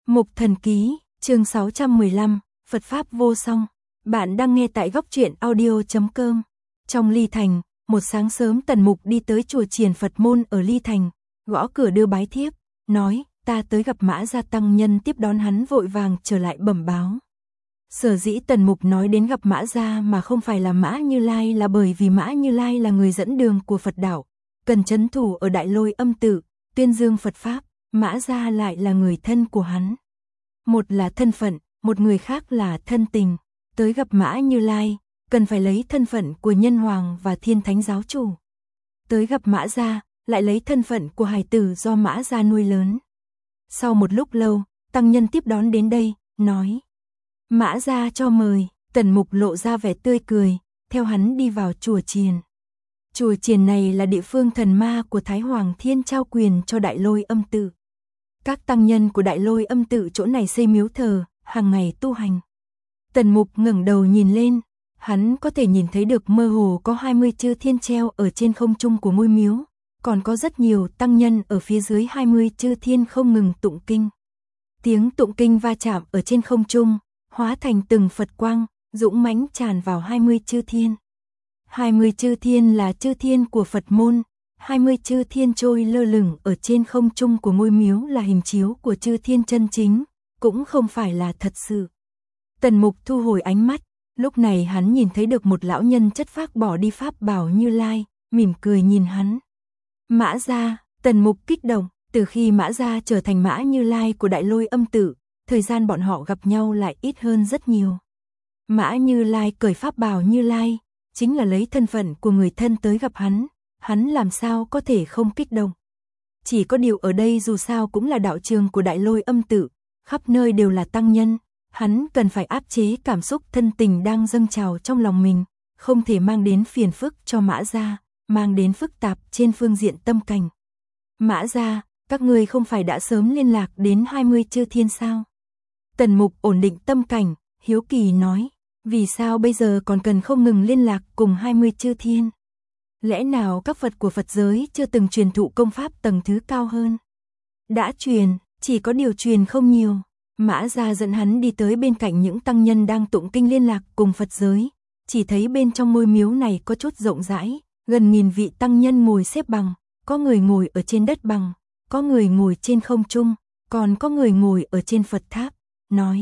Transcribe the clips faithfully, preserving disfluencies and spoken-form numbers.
Mục Thần Ký, chương sáu trăm mười lăm, Phật Pháp vô song. Bạn đang nghe tại góc truyện audio chấm com. Trong Ly Thành, một sáng sớm Tần Mục đi tới chùa Chiền Phật môn ở Ly Thành, gõ cửa đưa bái thiếp, nói, ta tới gặp Mã Gia tăng nhân. Tiếp đón hắn vội vàng trở lại bẩm báo. Sở dĩ Tần Mục nói đến gặp Mã Gia mà không phải là Mã Như Lai là bởi vì Mã Như Lai là người dẫn đường của Phật đạo, cần trấn thủ ở Đại Lôi Âm Tự, tuyên dương Phật Pháp. Mã Gia lại là người thân của hắn. Một là thân phận, một người khác là thân tình. Tới gặp Mã Như Lai, cần phải lấy thân phận của Nhân Hoàng và Thiên Thánh Giáo Chủ. Tới gặp Mã Gia, lại lấy thân phận của hài tử do Mã Gia nuôi lớn. Sau một lúc lâu, tăng nhân tiếp đón đến đây, nói. Mã Gia cho mời. Tần Mục lộ ra vẻ tươi cười, theo hắn đi vào chùa Chiền. Chùa Chiền này là địa phương thần ma của Thái Hoàng Thiên trao quyền cho Đại Lôi Âm Tự. Các tăng nhân của Đại Lôi Âm Tự chỗ này xây miếu thờ, hàng ngày tu hành. Tần Mục ngẩng đầu nhìn lên, hắn có thể nhìn thấy được mơ hồ có hai mươi chư thiên treo ở trên không trung của ngôi miếu, còn có rất nhiều tăng nhân ở phía dưới hai mươi chư thiên không ngừng tụng kinh. Tiếng tụng kinh va chạm ở trên không trung, hóa thành từng Phật quang, dũng mãnh tràn vào hai mươi chư thiên. hai mươi chư thiên là chư thiên của Phật môn, hai mươi chư thiên trôi lơ lửng ở trên không trung của ngôi miếu là hình chiếu của chư thiên chân chính, cũng không phải là thật sự. Tần Mục thu hồi ánh mắt, lúc này hắn nhìn thấy được một lão nhân chất phác bỏ đi pháp bảo Như Lai, mỉm cười nhìn hắn. Mã Gia. Tần Mục kích động, từ khi Mã Gia trở thành Mã Như Lai của Đại Lôi Âm Tự, thời gian bọn họ gặp nhau lại ít hơn rất nhiều. Mã Như Lai cởi pháp bảo Như Lai, chính là lấy thân phận của người thân tới gặp hắn, hắn làm sao có thể không kích động. Chỉ có điều ở đây dù sao cũng là đạo trường của Đại Lôi Âm Tự, khắp nơi đều là tăng nhân, hắn cần phải áp chế cảm xúc thân tình đang dâng trào trong lòng mình, không thể mang đến phiền phức cho Mã Gia, mang đến phức tạp trên phương diện tâm cảnh. Mã Gia, các ngươi không phải đã sớm liên lạc đến hai mươi chư thiên sao? Tần Mục ổn định tâm cảnh, hiếu kỳ nói, vì sao bây giờ còn cần không ngừng liên lạc cùng hai mươi chư thiên? Lẽ nào các Phật của Phật giới chưa từng truyền thụ công pháp tầng thứ cao hơn? Đã truyền, chỉ có điều truyền không nhiều. Mã Gia dẫn hắn đi tới bên cạnh những tăng nhân đang tụng kinh liên lạc cùng Phật giới, chỉ thấy bên trong ngôi miếu này có chút rộng rãi, gần nghìn vị tăng nhân ngồi xếp bằng, có người ngồi ở trên đất bằng, có người ngồi trên không trung, còn có người ngồi ở trên Phật tháp, nói.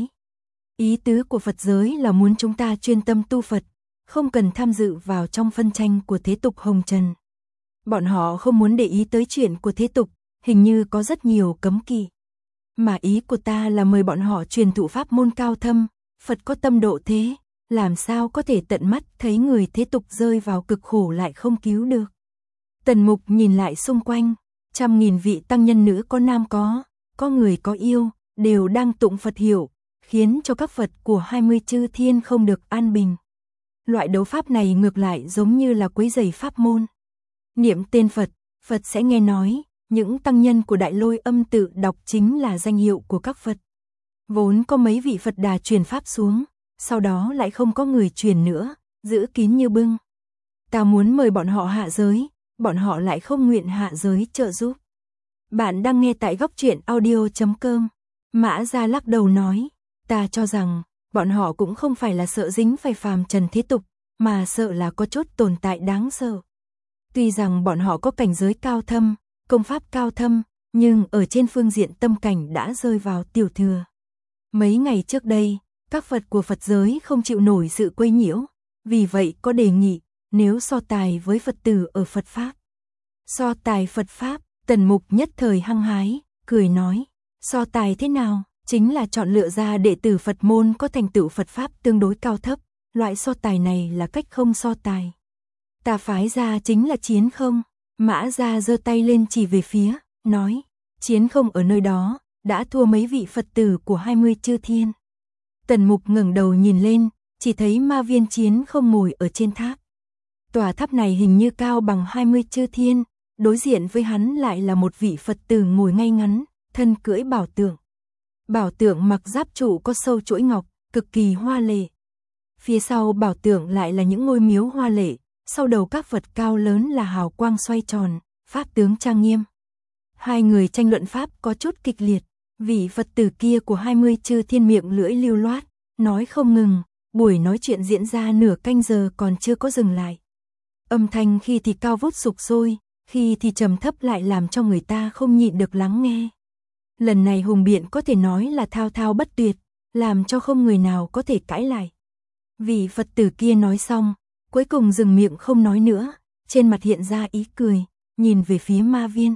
Ý tứ của Phật giới là muốn chúng ta chuyên tâm tu Phật, không cần tham dự vào trong phân tranh của thế tục hồng trần. Bọn họ không muốn để ý tới chuyện của thế tục, hình như có rất nhiều cấm kỵ. Mà ý của ta là mời bọn họ truyền thụ pháp môn cao thâm, Phật có tâm độ thế, làm sao có thể tận mắt thấy người thế tục rơi vào cực khổ lại không cứu được. Tần Mục nhìn lại xung quanh, trăm nghìn vị tăng nhân nữ có nam có, có người có yêu, đều đang tụng Phật hiệu, khiến cho các Phật của hai mươi chư thiên không được an bình. Loại đấu pháp này ngược lại giống như là quấy rầy pháp môn. Niệm tên Phật, Phật sẽ nghe nói, những tăng nhân của Đại Lôi Âm Tự đọc chính là danh hiệu của các Phật. Vốn có mấy vị Phật Đà truyền pháp xuống, sau đó lại không có người truyền nữa, giữ kín như bưng. Ta muốn mời bọn họ hạ giới, bọn họ lại không nguyện hạ giới trợ giúp. Bạn đang nghe tại góc truyện audio chấm com. Mã Gia lắc đầu nói, ta cho rằng, bọn họ cũng không phải là sợ dính phải phàm trần thế tục, mà sợ là có chút tồn tại đáng sợ. Tuy rằng bọn họ có cảnh giới cao thâm, công pháp cao thâm, nhưng ở trên phương diện tâm cảnh đã rơi vào tiểu thừa. Mấy ngày trước đây, các Phật của Phật giới không chịu nổi sự quấy nhiễu, vì vậy có đề nghị, nếu so tài với Phật tử ở Phật Pháp. So tài Phật Pháp, Tần Mục nhất thời hăng hái, cười nói, so tài thế nào? Chính là chọn lựa ra đệ tử Phật môn có thành tựu Phật Pháp tương đối cao thấp, loại so tài này là cách không so tài. Ta phái ra chính là chiến không. Mã Gia giơ tay lên chỉ về phía, nói, chiến không ở nơi đó, đã thua mấy vị Phật tử của hai mươi chư thiên. Tần Mục ngẩng đầu nhìn lên, chỉ thấy ma viên chiến không ngồi ở trên tháp. Tòa tháp này hình như cao bằng hai mươi chư thiên, đối diện với hắn lại là một vị Phật tử ngồi ngay ngắn, thân cưỡi bảo tượng. Bảo tượng mặc giáp trụ có sâu chuỗi ngọc, cực kỳ hoa lệ. Phía sau bảo tượng lại là những ngôi miếu hoa lệ, sau đầu các Phật cao lớn là hào quang xoay tròn, pháp tướng trang nghiêm. Hai người tranh luận pháp có chút kịch liệt, Vị Phật tử kia của hai mươi chư thiên miệng lưỡi lưu loát, nói không ngừng, buổi nói chuyện diễn ra nửa canh giờ còn chưa có dừng lại. Âm thanh khi thì cao vút sục sôi, khi thì trầm thấp lại làm cho người ta không nhịn được lắng nghe. Lần này hùng biện có thể nói là thao thao bất tuyệt, làm cho không người nào có thể cãi lại. Vị Phật tử kia nói xong, cuối cùng dừng miệng không nói nữa, trên mặt hiện ra ý cười, nhìn về phía Ma Viên.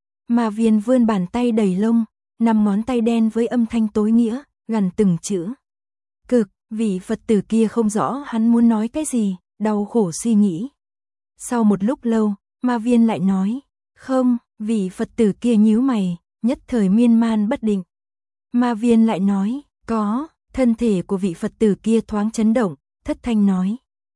Ma Viên vươn bàn tay đầy lông, năm ngón tay đen với âm thanh tối nghĩa, gằn từng chữ. Cực, vị Phật tử kia không rõ hắn muốn nói cái gì, đau khổ suy nghĩ. Sau một lúc lâu, Ma Viên lại nói, không, vị Phật tử kia nhíu mày, nhất thời miên man bất định. Ma Viên lại nói, có, thân thể của vị Phật tử kia thoáng chấn động, thất thanh nói.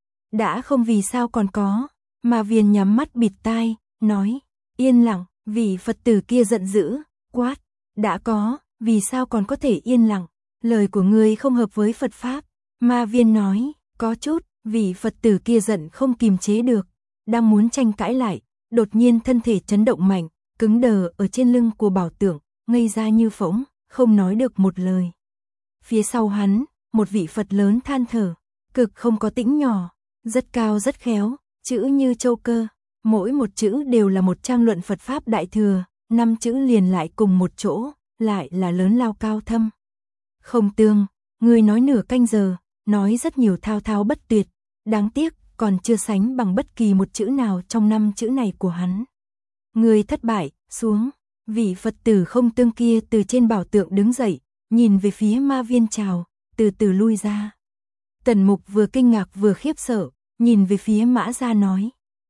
Đã không vì sao còn có, Ma Viên nhắm mắt bịt tai, nói, yên lặng, vị Phật tử kia giận dữ, quát, đã có, vì sao còn có thể yên lặng, lời của ngươi không hợp với Phật Pháp. Ma Viên nói, có chút, vị Phật tử kia giận không kìm chế được, đang muốn tranh cãi lại, đột nhiên thân thể chấn động mạnh, cứng đờ ở trên lưng của bảo tượng, ngây ra như phỗng, không nói được một lời. Phía sau hắn, một vị Phật lớn than thở, cực không có tĩnh nhỏ, rất cao rất khéo, chữ như châu cơ, mỗi một chữ đều là một trang luận Phật Pháp Đại Thừa, năm chữ liền lại cùng một chỗ, lại là lớn lao cao thâm. Không tương, người nói nửa canh giờ, nói rất nhiều thao thao bất tuyệt, đáng tiếc, còn chưa sánh bằng bất kỳ một chữ nào trong năm chữ này của hắn. Người thất bại, xuống, vị Phật tử không tương kia từ trên bảo tượng đứng dậy, nhìn về phía Ma Viên chào, từ từ lui ra. Tần Mục vừa kinh ngạc vừa khiếp sợ, nhìn về phía Mã Gia nói.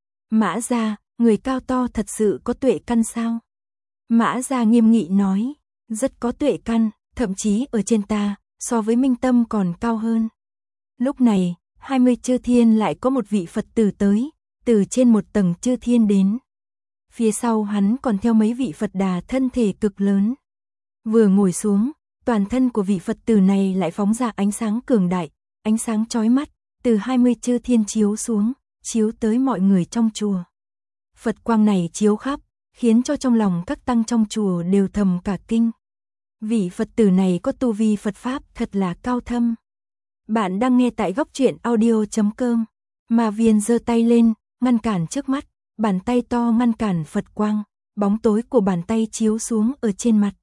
Mã Gia, người cao to thật sự có tuệ căn sao? Mã Gia nghiêm nghị nói, rất có tuệ căn, thậm chí ở trên ta, so với minh tâm còn cao hơn. Lúc này, hai mươi chư thiên lại có một vị Phật tử tới, từ trên một tầng chư thiên đến. Phía sau hắn còn theo mấy vị Phật đà thân thể cực lớn. Vừa ngồi xuống, toàn thân của vị Phật tử này lại phóng ra ánh sáng cường đại, ánh sáng chói mắt, từ hai mươi chư thiên chiếu xuống, chiếu tới mọi người trong chùa. Phật quang này chiếu khắp, khiến cho trong lòng các tăng trong chùa đều thầm cả kinh. Vị Phật tử này có tu vi Phật Pháp thật là cao thâm. Bạn đang nghe tại góc truyện audio chấm com. Ma Viên giơ tay lên, ngăn cản trước mắt, bàn tay to ngăn cản Phật quang, bóng tối của bàn tay chiếu xuống ở trên mặt.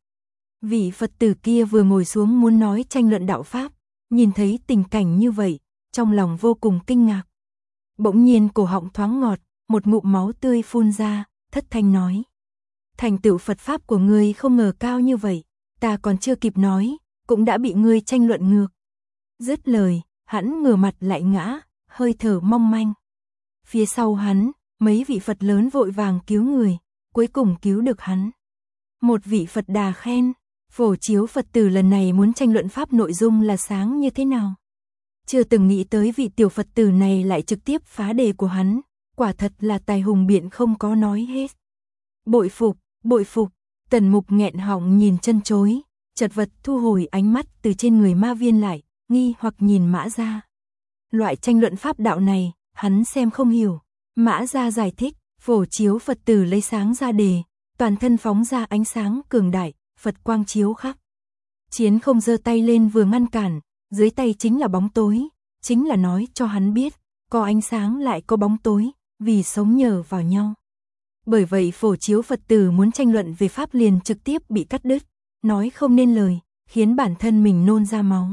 Vị Phật tử kia vừa ngồi xuống muốn nói tranh luận đạo Pháp, nhìn thấy tình cảnh như vậy, trong lòng vô cùng kinh ngạc. Bỗng nhiên cổ họng thoáng ngọt, một ngụm máu tươi phun ra, thất thanh nói. Thành tựu Phật Pháp của ngươi không ngờ cao như vậy, ta còn chưa kịp nói, cũng đã bị ngươi tranh luận ngược. Dứt lời, hắn ngửa mặt lại ngã, hơi thở mong manh. Phía sau hắn, mấy vị Phật lớn vội vàng cứu người, cuối cùng cứu được hắn. Một vị Phật đà khen, Phổ Chiếu Phật tử lần này muốn tranh luận Pháp nội dung là sáng như thế nào. Chưa từng nghĩ tới vị tiểu Phật tử này lại trực tiếp phá đề của hắn, quả thật là tài hùng biện không có nói hết. Bội phục, bội phục, Tần Mục nghẹn họng nhìn chân chối, chật vật thu hồi ánh mắt từ trên người Ma Viên lại, nghi hoặc nhìn Mã Gia. Loại tranh luận Pháp đạo này, hắn xem không hiểu. Mã Gia giải thích, Phổ Chiếu Phật tử lấy sáng ra đề, toàn thân phóng ra ánh sáng cường đại, Phật quang chiếu khắp. Chiến không giơ tay lên vừa ngăn cản, dưới tay chính là bóng tối, chính là nói cho hắn biết, có ánh sáng lại có bóng tối, vì sống nhờ vào nhau. Bởi vậy Phổ Chiếu Phật tử muốn tranh luận về Pháp liền trực tiếp bị cắt đứt, nói không nên lời, khiến bản thân mình nôn ra máu.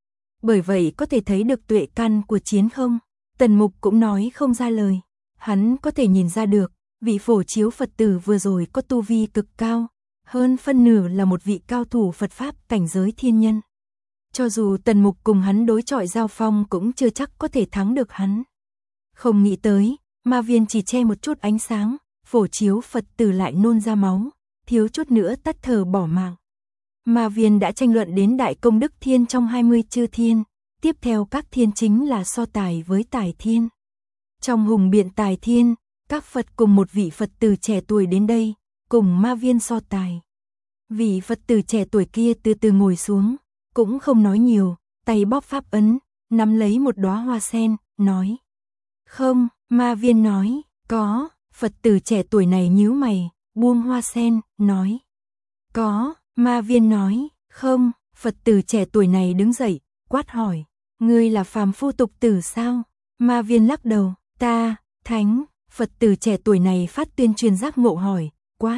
Bởi vậy có thể thấy được tuệ căn của Chiến không, Tần Mục cũng nói không ra lời. Hắn có thể nhìn ra được, vị Phổ Chiếu Phật tử vừa rồi có tu vi cực cao, hơn phân nửa là một vị cao thủ Phật Pháp cảnh giới thiên nhân. Cho dù Tần Mục cùng hắn đối chọi giao phong cũng chưa chắc có thể thắng được hắn. Không nghĩ tới, Ma Viên chỉ che một chút ánh sáng, Phổ Chiếu Phật tử lại nôn ra máu, thiếu chút nữa tắt thở bỏ mạng. Ma Viên đã tranh luận đến đại công đức thiên trong hai mươi chư thiên, tiếp theo các thiên chính là so tài với tài thiên. Trong hùng biện tài thiên, các Phật cùng một vị Phật tử trẻ tuổi đến đây, cùng Ma Viên so tài. Vị Phật tử trẻ tuổi kia từ từ ngồi xuống, cũng không nói nhiều, tay bóp pháp ấn, nắm lấy một đóa hoa sen, nói. Không, Ma Viên nói, có, Phật tử trẻ tuổi này nhíu mày, buông hoa sen, nói. Có, Ma Viên nói, không. Phật tử trẻ tuổi này đứng dậy, quát hỏi, ngươi là phàm phu tục tử sao? Ma Viên lắc đầu, ta, thánh. Phật tử trẻ tuổi này phát tuyên truyền giác ngộ hỏi, quát,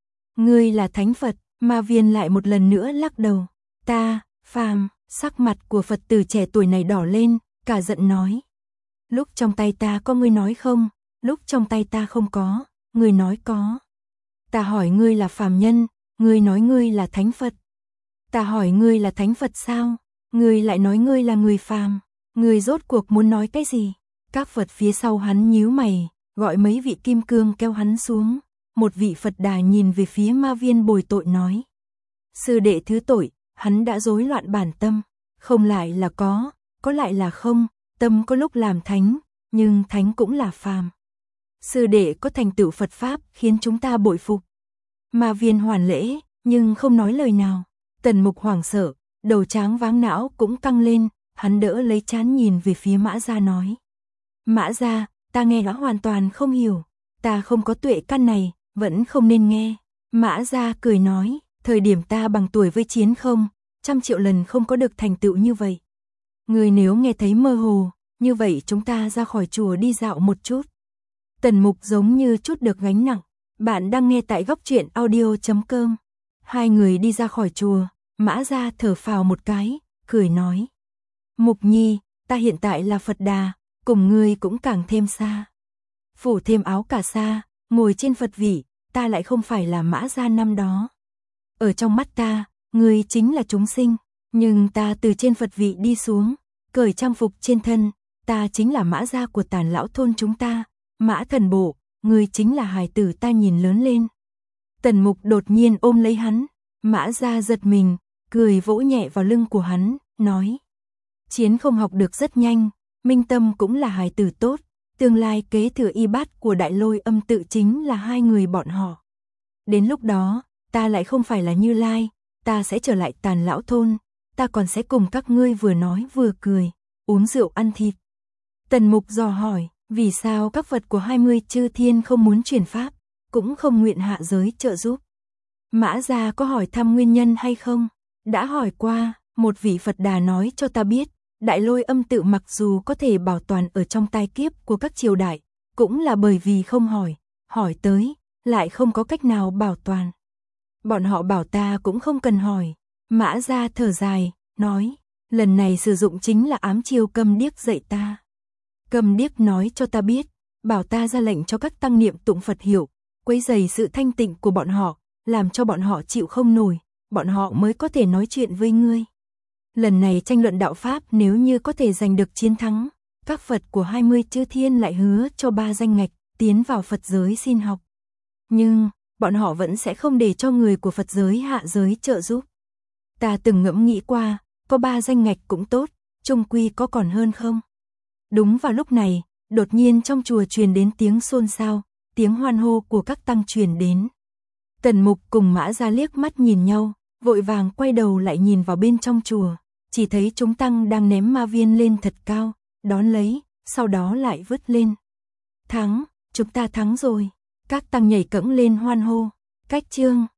ngươi là thánh Phật? Ma Viên lại một lần nữa lắc đầu, ta, phàm. Sắc mặt của Phật tử trẻ tuổi này đỏ lên, cả giận nói, lúc trong tay ta có ngươi nói không, lúc trong tay ta không có, ngươi nói có. Ta hỏi ngươi là phàm nhân, ngươi nói ngươi là thánh Phật. Ta hỏi ngươi là thánh Phật sao, ngươi lại nói ngươi là người phàm, ngươi rốt cuộc muốn nói cái gì? Các Phật phía sau hắn nhíu mày, gọi mấy vị kim cương kéo hắn xuống. Một vị Phật Đà nhìn về phía Ma Viên bồi tội nói, sư đệ thứ tội, hắn đã rối loạn bản tâm, không lại là có, có lại là không, tâm có lúc làm thánh, nhưng thánh cũng là phàm. Sư đệ có thành tựu Phật Pháp khiến chúng ta bội phục. Ma Viên hoàn lễ, nhưng không nói lời nào. Tần Mục hoảng sợ, đầu tráng váng não cũng căng lên, hắn đỡ lấy trán nhìn về phía Mã Gia nói, Mã Gia, ta nghe nó hoàn toàn không hiểu, ta không có tuệ căn này, vẫn không nên nghe. Mã Gia cười nói, thời điểm ta bằng tuổi với Chiến không, trăm triệu lần không có được thành tựu như vậy. Người nếu nghe thấy mơ hồ, như vậy chúng ta ra khỏi chùa đi dạo một chút. Tần Mục giống như chút được gánh nặng. Bạn đang nghe tại góc truyện audio chấm com. Hai người đi ra khỏi chùa, Mã Gia thở phào một cái, cười nói, Mục Nhi, ta hiện tại là Phật Đà, cùng ngươi cũng càng thêm xa. Phủ thêm áo cà sa, ngồi trên Phật vị, ta lại không phải là Mã Gia năm đó. Ở trong mắt ta, ngươi chính là chúng sinh, nhưng ta từ trên Phật vị đi xuống, cởi trang phục trên thân, ta chính là Mã Gia của Tàn lão thôn chúng ta, Mã Thần Bộ, ngươi chính là hài tử ta nhìn lớn lên. Tần Mục đột nhiên ôm lấy hắn, Mã Gia giật mình, cười vỗ nhẹ vào lưng của hắn, nói, Chiến không học được rất nhanh, Minh Tâm cũng là hài tử tốt, tương lai kế thừa y bát của Đại Lôi Âm tự chính là hai người bọn họ. Đến lúc đó, ta lại không phải là Như Lai, ta sẽ trở lại Tàn lão thôn, ta còn sẽ cùng các ngươi vừa nói vừa cười, uống rượu ăn thịt. Tần Mục dò hỏi, vì sao các Phật của hai mươi chư thiên không muốn truyền pháp, cũng không nguyện hạ giới trợ giúp? Mã Gia có hỏi thăm nguyên nhân hay không? Đã hỏi qua, một vị Phật Đà nói cho ta biết, Đại Lôi Âm tự mặc dù có thể bảo toàn ở trong tai kiếp của các triều đại, cũng là bởi vì không hỏi, hỏi tới, lại không có cách nào bảo toàn. Bọn họ bảo ta cũng không cần hỏi. Mã Gia thở dài, nói, lần này sử dụng chính là ám chiêu Câm Điếc dạy ta. Câm Điếc nói cho ta biết, bảo ta ra lệnh cho các tăng niệm tụng Phật hiệu, quấy rầy sự thanh tịnh của bọn họ, làm cho bọn họ chịu không nổi, bọn họ mới có thể nói chuyện với ngươi. Lần này tranh luận đạo Pháp nếu như có thể giành được chiến thắng, các Phật của hai mươi chư thiên lại hứa cho ba danh ngạch, tiến vào Phật giới xin học. Nhưng, bọn họ vẫn sẽ không để cho người của Phật giới hạ giới trợ giúp. Ta từng ngẫm nghĩ qua, có ba danh ngạch cũng tốt, chung quy có còn hơn không? Đúng vào lúc này, đột nhiên trong chùa truyền đến tiếng xôn xao, tiếng hoan hô của các tăng truyền đến. Tần Mục cùng Mã Gia liếc mắt nhìn nhau, vội vàng quay đầu lại nhìn vào bên trong chùa, chỉ thấy chúng tăng đang ném ma viên lên thật cao, đón lấy, sau đó lại vứt lên. Thắng, chúng ta thắng rồi. Các tăng nhảy cẫng lên hoan hô. Cách chương